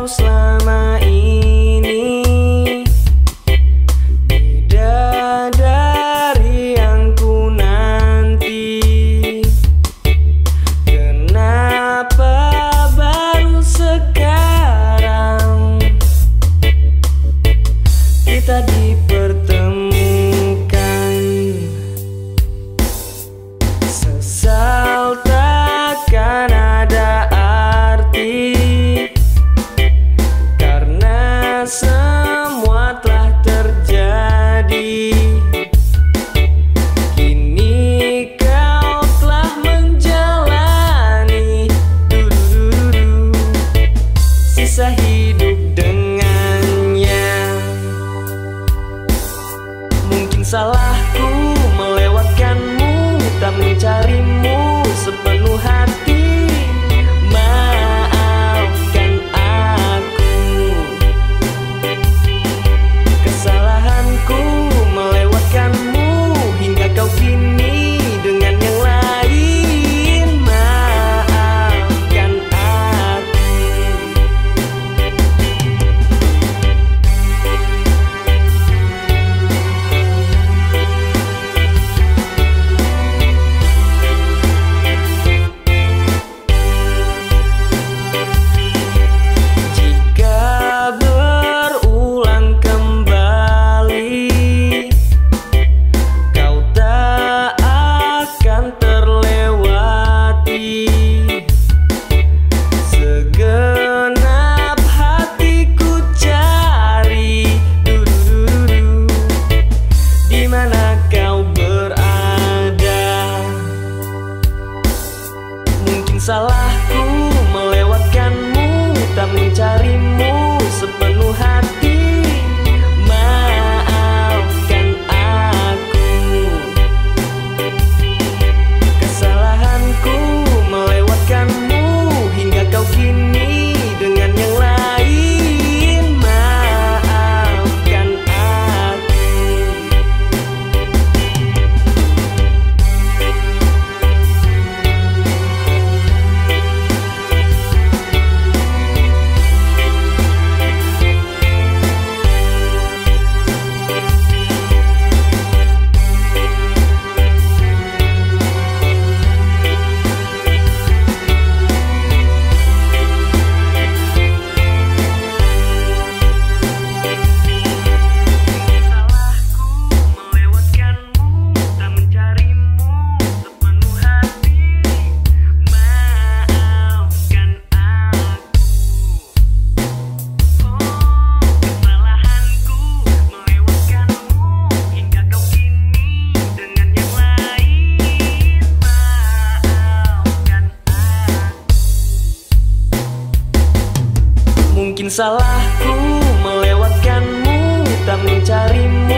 kau selama ini, bidadari yang ku nanti. Kenapa baru sekarang kita dipertemukan? Sesal takkan ada arti, karena semua telah terjadi. Kini kau telah menjalani sisa hidup dengannya. Mungkin salahku melewatkanmu, tak mencarimu sepenuh hati. Maafkan aku, kesalahanku melewatkanmu hingga kau kini dengan yang lain. Maafkan aku. Salahku melewatkanmu, tak mencarimu sepenuh hati. Maafkan aku, kesalahanku melewatkanmu hingga kau kini dengan yang lain. Maafkan aku. Mungkin salahku melewatkanmu, tak mencarimu